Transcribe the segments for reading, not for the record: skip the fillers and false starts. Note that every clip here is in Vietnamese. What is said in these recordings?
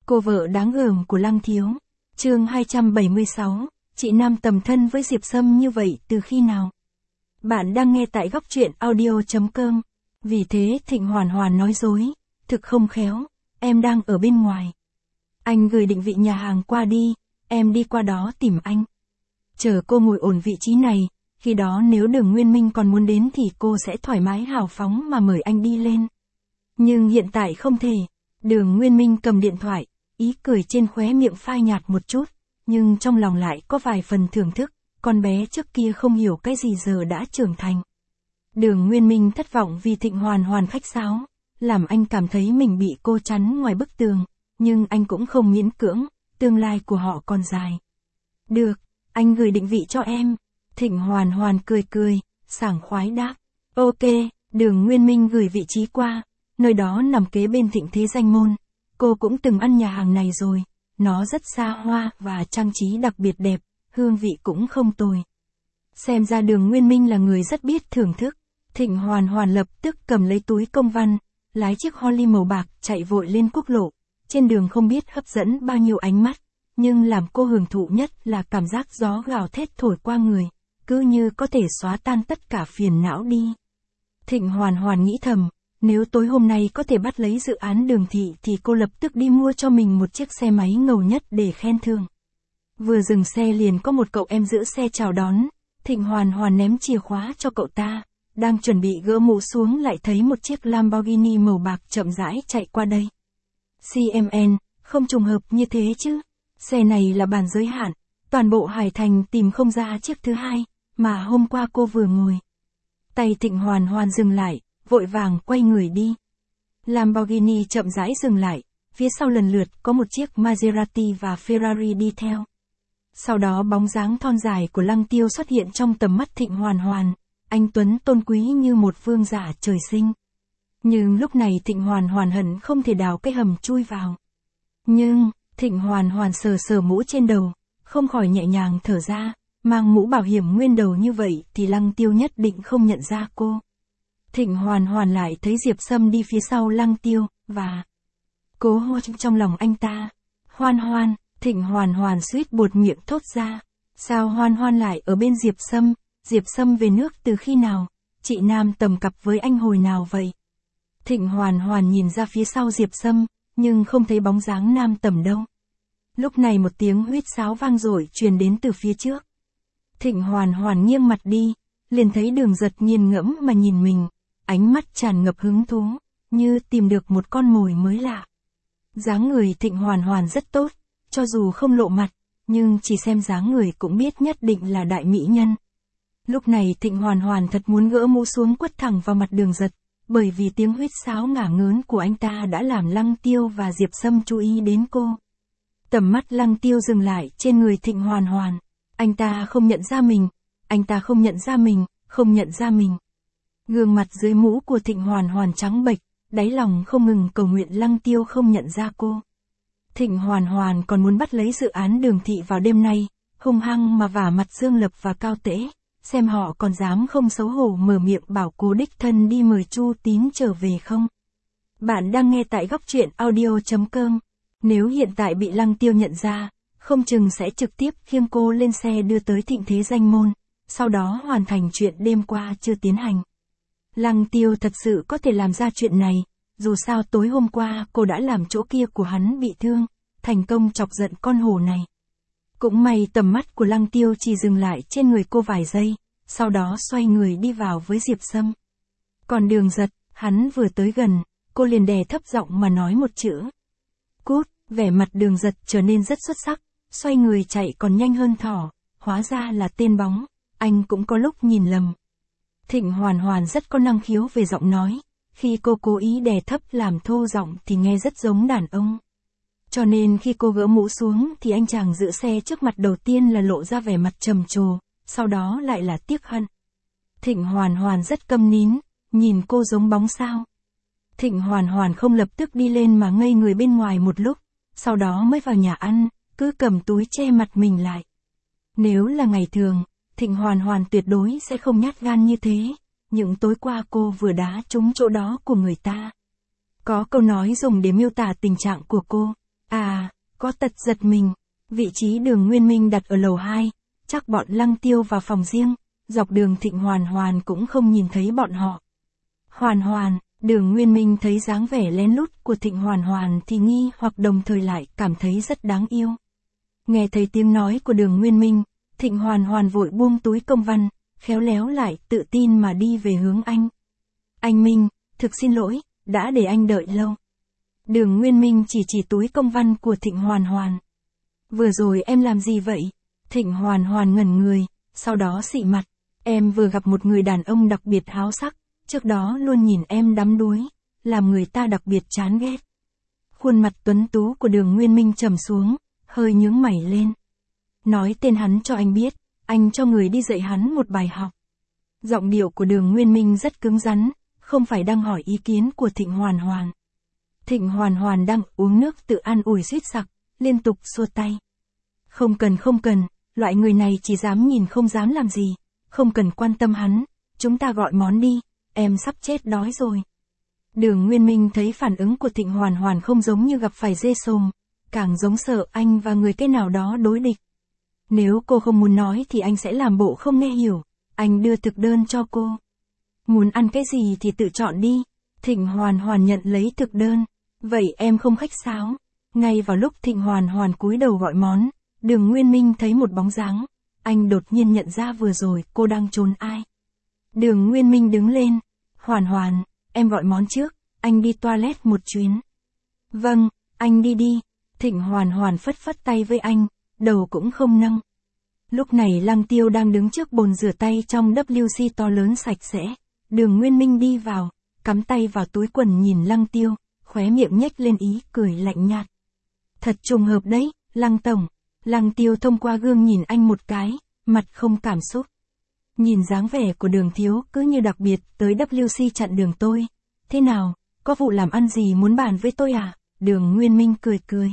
Cô vợ đáng gờm của Lăng Thiếu. Chương 276, chị Nam tầm thân với Diệp Sâm như vậy từ khi nào? Bạn đang nghe tại góc truyện audio.com. Vì thế Thịnh Hoàn Hoàn nói dối, thực không khéo, em đang ở bên ngoài. Anh gửi định vị nhà hàng qua đi, em đi qua đó tìm anh. Chờ cô ngồi ổn vị trí này, khi đó nếu Đường Nguyên Minh còn muốn đến thì cô sẽ thoải mái hào phóng mà mời anh đi lên. Nhưng hiện tại không thể. Đường Nguyên Minh cầm điện thoại, ý cười trên khóe miệng phai nhạt một chút, nhưng trong lòng lại có vài phần thưởng thức, con bé trước kia không hiểu cái gì giờ đã trưởng thành. Đường Nguyên Minh thất vọng vì Thịnh Hoàn Hoàn khách sáo, làm anh cảm thấy mình bị cô chắn ngoài bức tường, nhưng anh cũng không miễn cưỡng, tương lai của họ còn dài. Được, anh gửi định vị cho em. Thịnh Hoàn Hoàn cười cười, sảng khoái đáp. Ok, Đường Nguyên Minh gửi vị trí qua, nơi đó nằm kế bên Thịnh Thế Danh Môn. Cô cũng từng ăn nhà hàng này rồi, nó rất xa hoa và trang trí đặc biệt đẹp, hương vị cũng không tồi. Xem ra Đường Nguyên Minh là người rất biết thưởng thức. Thịnh Hoàn Hoàn lập tức cầm lấy túi công văn, lái chiếc Holly màu bạc chạy vội lên quốc lộ. Trên đường không biết hấp dẫn bao nhiêu ánh mắt, nhưng làm cô hưởng thụ nhất là cảm giác gió gào thét thổi qua người, cứ như có thể xóa tan tất cả phiền não đi. Thịnh Hoàn Hoàn nghĩ thầm, nếu tối hôm nay có thể bắt lấy dự án Đường thị thì cô lập tức đi mua cho mình một chiếc xe máy ngầu nhất để khen thưởng. Vừa dừng xe liền có một cậu em giữ xe chào đón, Thịnh Hoàn Hoàn ném chìa khóa cho cậu ta, đang chuẩn bị gỡ mũ xuống lại thấy một chiếc Lamborghini màu bạc chậm rãi chạy qua đây. CMN, không trùng hợp như thế chứ, xe này là bản giới hạn, toàn bộ Hải Thành tìm không ra chiếc thứ hai, mà hôm qua cô vừa ngồi. Tay Thịnh Hoàn Hoàn dừng lại, vội vàng quay người đi. Lamborghini chậm rãi dừng lại, phía sau lần lượt có một chiếc Maserati và Ferrari đi theo. Sau đó bóng dáng thon dài của Lăng Tiêu xuất hiện trong tầm mắt Thịnh Hoàn Hoàn, anh tuấn tôn quý như một vương giả trời sinh. Nhưng lúc này Thịnh Hoàn Hoàn hận không thể đào cái hầm chui vào. Nhưng, Thịnh Hoàn Hoàn sờ sờ mũ trên đầu, không khỏi nhẹ nhàng thở ra, mang mũ bảo hiểm nguyên đầu như vậy thì Lăng Tiêu nhất định không nhận ra cô. Thịnh Hoàn Hoàn lại thấy Diệp Sâm đi phía sau Lăng Tiêu, và cố hô trong lòng anh ta. Hoan Hoan, Thịnh Hoàn Hoàn suýt buột miệng thốt ra. Sao Hoan Hoan lại ở bên Diệp Sâm? Diệp Sâm về nước từ khi nào? Chị Nam tầm cặp với anh hồi nào vậy? Thịnh Hoàn Hoàn nhìn ra phía sau Diệp Sâm, nhưng không thấy bóng dáng Nam tầm đâu. Lúc này một tiếng huýt sáo vang dội truyền đến từ phía trước. Thịnh Hoàn Hoàn nghiêng mặt đi, liền thấy Đường Giật nghiền ngẫm mà nhìn mình, ánh mắt tràn ngập hứng thú, như tìm được một con mồi mới lạ. Dáng người Thịnh Hoàn Hoàn rất tốt, cho dù không lộ mặt, nhưng chỉ xem dáng người cũng biết nhất định là đại mỹ nhân. Lúc này Thịnh Hoàn Hoàn thật muốn gỡ mũ xuống quất thẳng vào mặt Đường Giật, bởi vì tiếng huýt sáo ngả ngớn của anh ta đã làm Lăng Tiêu và Diệp Sâm chú ý đến cô. Tầm mắt Lăng Tiêu dừng lại trên người Thịnh Hoàn Hoàn. Anh ta không nhận ra mình, anh ta không nhận ra mình, không nhận ra mình. Gương mặt dưới mũ của Thịnh Hoàn Hoàn trắng bệch, đáy lòng không ngừng cầu nguyện Lăng Tiêu không nhận ra cô. Thịnh Hoàn Hoàn còn muốn bắt lấy dự án Đường thị vào đêm nay, hung hăng mà vả mặt Dương Lập và Cao Tễ, xem họ còn dám không xấu hổ mở miệng bảo cô đích thân đi mời Chu Tín trở về không. Bạn đang nghe tại góc truyện audio.com. Nếu hiện tại bị Lăng Tiêu nhận ra, không chừng sẽ trực tiếp khiêng cô lên xe đưa tới Thịnh Thế Danh Môn, sau đó hoàn thành chuyện đêm qua chưa tiến hành. Lăng Tiêu thật sự có thể làm ra chuyện này, dù sao tối hôm qua cô đã làm chỗ kia của hắn bị thương, thành công chọc giận con hổ này. Cũng may tầm mắt của Lăng Tiêu chỉ dừng lại trên người cô vài giây, sau đó xoay người đi vào với Diệp Sâm. Còn Đường Giật, hắn vừa tới gần, cô liền đè thấp giọng mà nói một chữ. Cút, vẻ mặt Đường Giật trở nên rất xuất sắc, xoay người chạy còn nhanh hơn thỏ, hóa ra là tên bóng, anh cũng có lúc nhìn lầm. Thịnh Hoàn Hoàn rất có năng khiếu về giọng nói, khi cô cố ý đè thấp làm thô giọng thì nghe rất giống đàn ông. Cho nên khi cô gỡ mũ xuống thì anh chàng giữ xe trước mặt đầu tiên là lộ ra vẻ mặt trầm trồ, sau đó lại là tiếc hận. Thịnh Hoàn Hoàn rất câm nín, nhìn cô giống bóng sao. Thịnh Hoàn Hoàn không lập tức đi lên mà ngây người bên ngoài một lúc, sau đó mới vào nhà ăn, cứ cầm túi che mặt mình lại. Nếu là ngày thường, Thịnh Hoàn Hoàn tuyệt đối sẽ không nhát gan như thế, những tối qua cô vừa đá trúng chỗ đó của người ta. Có câu nói dùng để miêu tả tình trạng của cô, À, có tật giật mình. Vị trí đường Nguyên Minh đặt ở lầu 2, chắc bọn Lăng Tiêu vào phòng riêng, dọc đường Thịnh Hoàn Hoàn cũng không nhìn thấy bọn họ. Hoàn Hoàn, đường Nguyên Minh thấy dáng vẻ lén lút của Thịnh Hoàn Hoàn thì nghi hoặc đồng thời lại cảm thấy rất đáng yêu. Nghe thấy tiếng nói của đường Nguyên Minh, Thịnh Hoàn Hoàn vội buông túi công văn, khéo léo lại tự tin mà đi về hướng anh. Anh Minh, thực xin lỗi, đã để anh đợi lâu. Đường Nguyên Minh chỉ túi công văn của Thịnh Hoàn Hoàn. Vừa rồi em làm gì vậy? Thịnh Hoàn Hoàn ngẩn người, sau đó xị mặt. Em vừa gặp một người đàn ông đặc biệt háo sắc, trước đó luôn nhìn em đắm đuối, làm người ta đặc biệt chán ghét. Khuôn mặt tuấn tú của đường Nguyên Minh trầm xuống, hơi nhướng mày lên. Nói tên hắn cho anh biết, anh cho người đi dạy hắn một bài học. Giọng điệu của đường Nguyên Minh rất cứng rắn, không phải đang hỏi ý kiến của Thịnh Hoàn Hoàn. Thịnh Hoàn Hoàn đang uống nước tự an ủi suýt sặc, liên tục xua tay. Không cần, loại người này chỉ dám nhìn không dám làm gì, không cần quan tâm hắn, chúng ta gọi món đi, em sắp chết đói rồi. Đường Nguyên Minh thấy phản ứng của Thịnh Hoàn Hoàn không giống như gặp phải dê sồm, càng giống sợ anh và người cái nào đó đối địch. Nếu cô không muốn nói thì anh sẽ làm bộ không nghe hiểu, anh đưa thực đơn cho cô. Muốn ăn cái gì thì tự chọn đi. Thịnh Hoàn Hoàn nhận lấy thực đơn. Vậy em không khách sáo. Ngay vào lúc Thịnh Hoàn Hoàn cúi đầu gọi món, đường Nguyên Minh thấy một bóng dáng. Anh đột nhiên nhận ra vừa rồi cô đang trốn ai. Đường Nguyên Minh đứng lên. Hoàn Hoàn, em gọi món trước, anh đi toilet một chuyến. Vâng, anh đi. Thịnh Hoàn Hoàn phất phất tay với anh, đầu cũng không nâng. Lúc này Lăng Tiêu đang đứng trước bồn rửa tay trong WC to lớn sạch sẽ. Đường Nguyên Minh đi vào, cắm tay vào túi quần nhìn Lăng Tiêu, khóe miệng nhếch lên ý cười lạnh nhạt. Thật trùng hợp đấy, Lăng Tổng. Lăng Tiêu thông qua gương nhìn anh một cái, mặt không cảm xúc. Nhìn dáng vẻ của Đường thiếu cứ như đặc biệt tới WC chặn đường tôi. Thế nào, có vụ làm ăn gì muốn bàn với tôi à? Đường Nguyên Minh cười.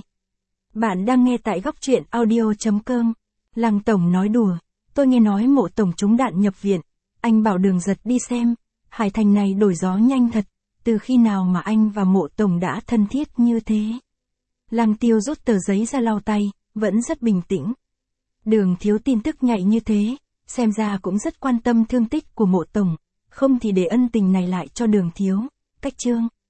Bạn đang nghe tại góc truyện audio.com. Lăng Tổng nói đùa, tôi nghe nói Mộ Tổng trúng đạn nhập viện, anh bảo Đường Giật đi xem, Hải Thành này đổi gió nhanh thật, từ khi nào mà anh và Mộ Tổng đã thân thiết như thế. Lăng Tiêu rút tờ giấy ra lau tay, vẫn rất bình tĩnh. Đường thiếu tin tức nhạy như thế, xem ra cũng rất quan tâm thương tích của Mộ Tổng, không thì để ân tình này lại cho Đường thiếu. Cách chương